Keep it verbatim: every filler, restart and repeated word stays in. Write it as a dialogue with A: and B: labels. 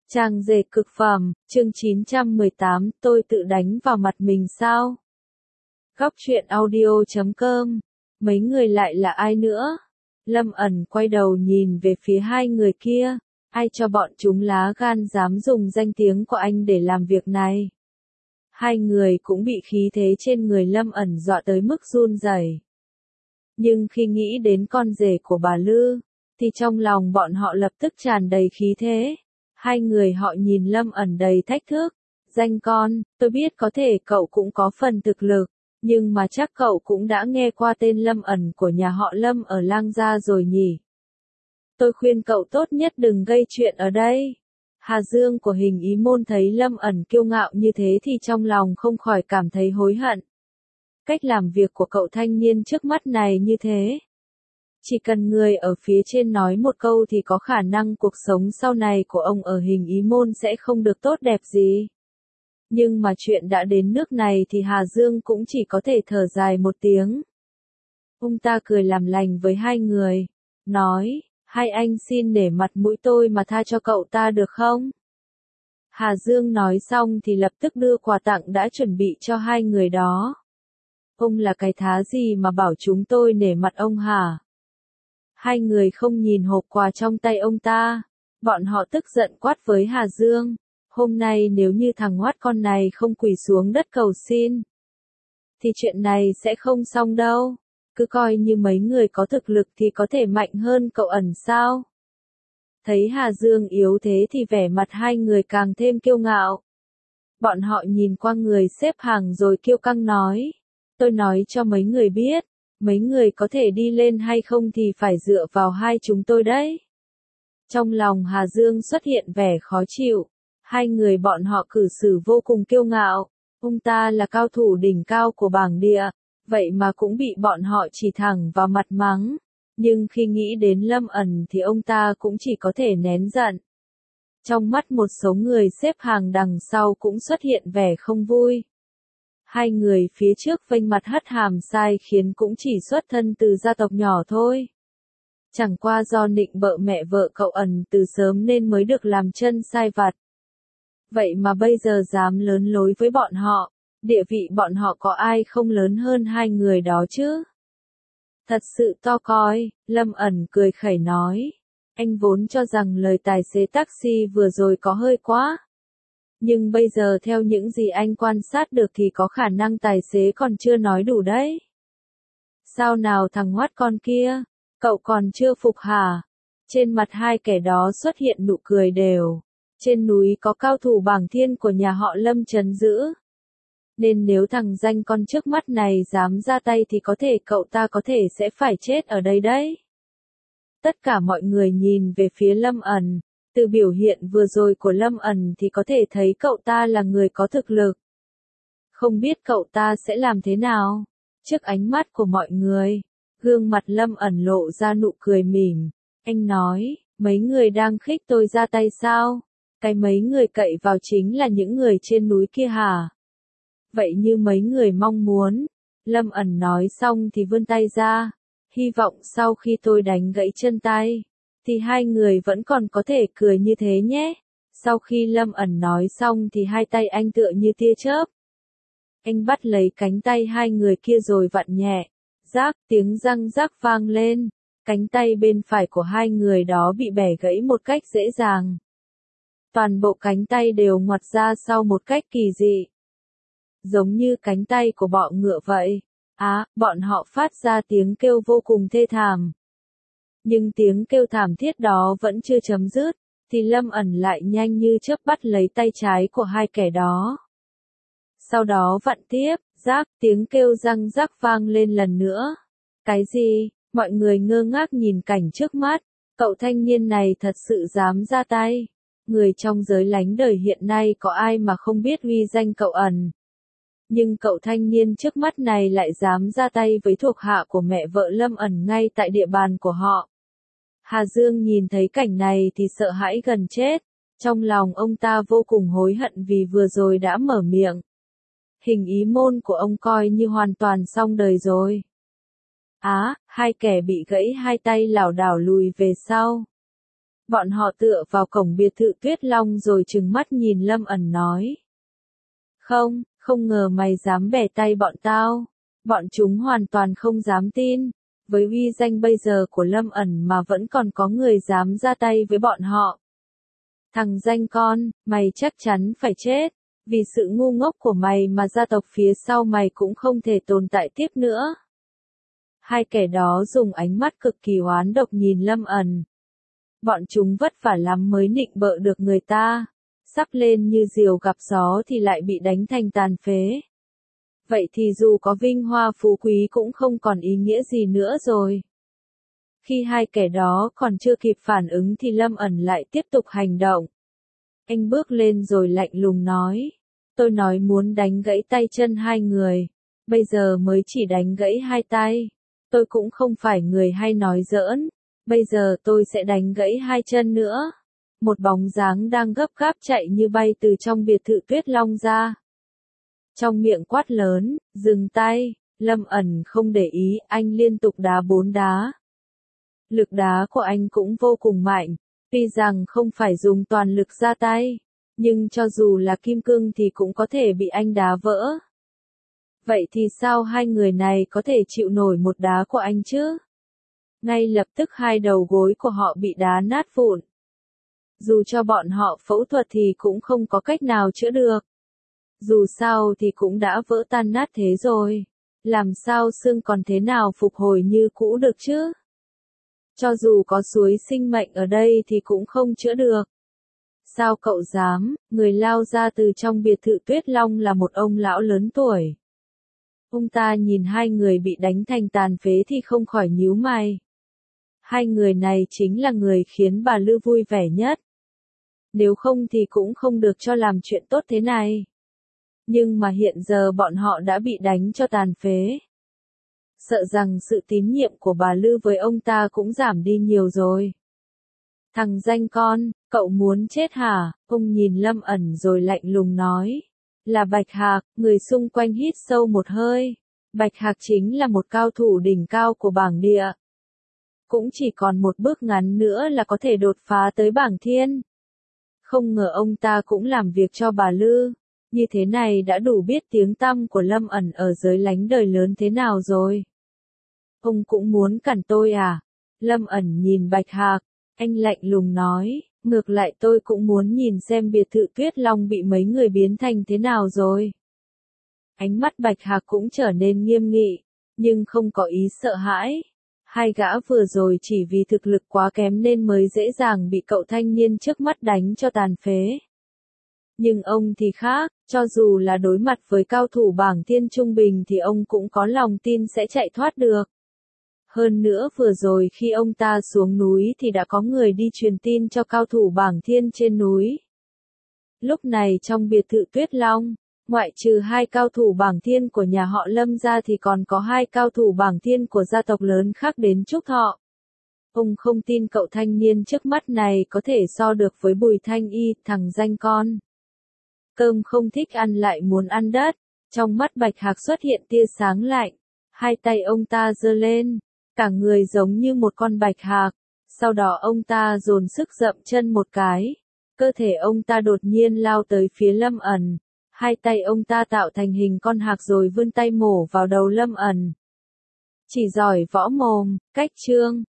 A: Trang dệt cực phẩm, chương chín trăm mười tám, tôi tự đánh vào mặt mình sao? Góc truyện audio chấm com, mấy người lại là ai nữa? Lâm ẩn quay đầu nhìn về phía hai người kia, ai cho bọn chúng lá gan dám dùng danh tiếng của anh để làm việc này? Hai người cũng bị khí thế trên người Lâm ẩn dọa tới mức run rẩy. Nhưng khi nghĩ đến con rể của bà Lư, thì trong lòng bọn họ lập tức tràn đầy khí thế. Hai người họ nhìn Lâm ẩn đầy thách thức. Danh con, tôi biết có thể cậu cũng có phần thực lực, nhưng mà chắc cậu cũng đã nghe qua tên Lâm ẩn của nhà họ Lâm ở Lang Gia rồi nhỉ. Tôi khuyên cậu tốt nhất đừng gây chuyện ở đây. Hà Dương của Hình Ý Môn thấy Lâm ẩn kiêu ngạo như thế thì trong lòng không khỏi cảm thấy hối hận. Cách làm việc của cậu thanh niên trước mắt này như thế. Chỉ cần người ở phía trên nói một câu thì có khả năng cuộc sống sau này của ông ở Hình Ý Môn sẽ không được tốt đẹp gì. Nhưng mà chuyện đã đến nước này thì Hà Dương cũng chỉ có thể thở dài một tiếng. Ông ta cười làm lành với hai người, nói, hai anh xin để mặt mũi tôi mà tha cho cậu ta được không? Hà Dương nói xong thì lập tức đưa quà tặng đã chuẩn bị cho hai người đó. Ông là cái thá gì mà bảo chúng tôi nể mặt ông hả? Hai người không nhìn hộp quà trong tay ông ta. Bọn họ tức giận quát với Hà Dương. Hôm nay nếu như thằng ngoát con này không quỳ xuống đất cầu xin, thì chuyện này sẽ không xong đâu. Cứ coi như mấy người có thực lực thì có thể mạnh hơn cậu ẩn sao? Thấy Hà Dương yếu thế thì vẻ mặt hai người càng thêm kiêu ngạo. Bọn họ nhìn qua người xếp hàng rồi kiêu căng nói. Tôi nói cho mấy người biết. Mấy người có thể đi lên hay không thì phải dựa vào hai chúng tôi đấy. Trong lòng Hà Dương xuất hiện vẻ khó chịu. Hai người bọn họ cử xử vô cùng kiêu ngạo. Ông ta là cao thủ đỉnh cao của bảng địa, vậy mà cũng bị bọn họ chỉ thẳng vào mặt mắng. Nhưng khi nghĩ đến Lâm ẩn thì ông ta cũng chỉ có thể nén giận. Trong mắt một số người xếp hàng đằng sau cũng xuất hiện vẻ không vui. Hai người phía trước vênh mặt hất hàm sai khiến cũng chỉ xuất thân từ gia tộc nhỏ thôi. Chẳng qua do nịnh bợ mẹ vợ cậu ẩn từ sớm nên mới được làm chân sai vặt. Vậy mà bây giờ dám lớn lối với bọn họ, địa vị bọn họ có ai không lớn hơn hai người đó chứ? Thật sự to coi, Lâm ẩn cười khẩy nói. Anh vốn cho rằng lời tài xế taxi vừa rồi có hơi quá. Nhưng bây giờ theo những gì anh quan sát được thì có khả năng tài xế còn chưa nói đủ đấy. Sao nào thằng hoát con kia, cậu còn chưa phục hả? Trên mặt hai kẻ đó xuất hiện nụ cười đều. Trên núi có cao thủ bảng thiên của nhà họ Lâm trấn giữ. Nên nếu thằng danh con trước mắt này dám ra tay thì có thể cậu ta có thể sẽ phải chết ở đây đấy. Tất cả mọi người nhìn về phía Lâm ẩn. Từ biểu hiện vừa rồi của Lâm ẩn thì có thể thấy cậu ta là người có thực lực. Không biết cậu ta sẽ làm thế nào? Trước ánh mắt của mọi người, gương mặt Lâm ẩn lộ ra nụ cười mỉm. Anh nói, mấy người đang khích tôi ra tay sao? Cái mấy người cậy vào chính là những người trên núi kia hả? Vậy như mấy người mong muốn. Lâm ẩn nói xong thì vươn tay ra. Hy vọng sau khi tôi đánh gãy chân tay, thì hai người vẫn còn có thể cười như thế nhé. Sau khi Lâm ẩn nói xong thì hai tay anh tựa như tia chớp. Anh bắt lấy cánh tay hai người kia rồi vặn nhẹ. Rác, tiếng răng rác vang lên. Cánh tay bên phải của hai người đó bị bẻ gãy một cách dễ dàng. Toàn bộ cánh tay đều ngoặt ra sau một cách kỳ dị. Giống như cánh tay của bọ ngựa vậy. Á, à, bọn họ phát ra tiếng kêu vô cùng thê thảm. Nhưng tiếng kêu thảm thiết đó vẫn chưa chấm dứt, thì Lâm ẩn lại nhanh như chớp bắt lấy tay trái của hai kẻ đó. Sau đó vặn tiếp, rác, tiếng kêu răng rắc vang lên lần nữa. Cái gì? Mọi người ngơ ngác nhìn cảnh trước mắt, cậu thanh niên này thật sự dám ra tay. Người trong giới lánh đời hiện nay có ai mà không biết uy danh cậu ẩn. Nhưng cậu thanh niên trước mắt này lại dám ra tay với thuộc hạ của mẹ vợ Lâm ẩn ngay tại địa bàn của họ. Hà Dương nhìn thấy cảnh này thì sợ hãi gần chết. Trong lòng ông ta vô cùng hối hận vì vừa rồi đã mở miệng. Hình Ý Môn của ông coi như hoàn toàn xong đời rồi. Á, à, hai kẻ bị gãy hai tay lảo đảo lùi về sau. Bọn họ tựa vào cổng biệt thự Tuyết Long rồi trừng mắt nhìn Lâm ẩn nói. Không, không ngờ mày dám bẻ tay bọn tao. Bọn chúng hoàn toàn không dám tin. Với uy danh bây giờ của Lâm ẩn mà vẫn còn có người dám ra tay với bọn họ. Thằng danh con, mày chắc chắn phải chết. Vì sự ngu ngốc của mày mà gia tộc phía sau mày cũng không thể tồn tại tiếp nữa. Hai kẻ đó dùng ánh mắt cực kỳ oán độc nhìn Lâm ẩn. Bọn chúng vất vả lắm mới nịnh bợ được người ta. Sắp lên như diều gặp gió thì lại bị đánh thành tàn phế. Vậy thì dù có vinh hoa phú quý cũng không còn ý nghĩa gì nữa rồi. Khi hai kẻ đó còn chưa kịp phản ứng thì Lâm ẩn lại tiếp tục hành động. Anh bước lên rồi lạnh lùng nói. Tôi nói muốn đánh gãy tay chân hai người. Bây giờ mới chỉ đánh gãy hai tay. Tôi cũng không phải người hay nói giỡn. Bây giờ tôi sẽ đánh gãy hai chân nữa. Một bóng dáng đang gấp gáp chạy như bay từ trong biệt thự Tuyết Long ra. Trong miệng quát lớn, dừng tay. Lâm ẩn không để ý, anh liên tục đá bốn đá. Lực đá của anh cũng vô cùng mạnh. Tuy rằng không phải dùng toàn lực ra tay. Nhưng cho dù là kim cương thì cũng có thể bị anh đá vỡ. Vậy thì sao hai người này có thể chịu nổi một đá của anh chứ? Ngay lập tức hai đầu gối của họ bị đá nát vụn. Dù cho bọn họ phẫu thuật thì cũng không có cách nào chữa được. Dù sao thì cũng đã vỡ tan nát thế rồi. Làm sao xương còn thế nào phục hồi như cũ được chứ? Cho dù có suối sinh mệnh ở đây thì cũng không chữa được. Sao cậu dám? Người lao ra từ trong biệt thự Tuyết Long là một ông lão lớn tuổi. Ông ta nhìn hai người bị đánh thành tàn phế thì không khỏi nhíu mày. Hai người này chính là người khiến bà Lư vui vẻ nhất. Nếu không thì cũng không được cho làm chuyện tốt thế này. Nhưng mà hiện giờ bọn họ đã bị đánh cho tàn phế. Sợ rằng sự tín nhiệm của bà Lư với ông ta cũng giảm đi nhiều rồi. Thằng danh con, cậu muốn chết hả? Ông nhìn Lâm ẩn rồi lạnh lùng nói. Là Bạch Hạc, người xung quanh hít sâu một hơi. Bạch Hạc chính là một cao thủ đỉnh cao của bảng địa. Cũng chỉ còn một bước ngắn nữa là có thể đột phá tới bảng thiên. Không ngờ ông ta cũng làm việc cho bà Lư. Như thế này đã đủ biết tiếng tăm của Lâm ẩn ở giới lánh đời lớn thế nào rồi. Ông cũng muốn cản tôi à? Lâm ẩn nhìn Bạch Hạc, anh lạnh lùng nói, ngược lại tôi cũng muốn nhìn xem biệt thự Tuyết Long bị mấy người biến thành thế nào rồi. Ánh mắt Bạch Hạc cũng trở nên nghiêm nghị, nhưng không có ý sợ hãi. Hai gã vừa rồi chỉ vì thực lực quá kém nên mới dễ dàng bị cậu thanh niên trước mắt đánh cho tàn phế. Nhưng ông thì khác, cho dù là đối mặt với cao thủ bảng thiên trung bình thì ông cũng có lòng tin sẽ chạy thoát được. Hơn nữa vừa rồi khi ông ta xuống núi thì đã có người đi truyền tin cho cao thủ bảng thiên trên núi. Lúc này trong biệt thự Tuyết Long, ngoại trừ hai cao thủ bảng thiên của nhà họ Lâm ra thì còn có hai cao thủ bảng thiên của gia tộc lớn khác đến chúc thọ. Ông không tin cậu thanh niên trước mắt này có thể so được với Bùi Thanh Y, thằng danh con. Cơm không thích ăn lại muốn ăn đất. Trong mắt Bạch Hạc xuất hiện tia sáng lạnh. Hai tay ông ta giơ lên. Cả người giống như một con bạch hạc. Sau đó ông ta dồn sức dậm chân một cái. Cơ thể ông ta đột nhiên lao tới phía Lâm ẩn. Hai tay ông ta tạo thành hình con hạc rồi vươn tay mổ vào đầu Lâm ẩn. Chỉ giỏi võ mồm, cách trương.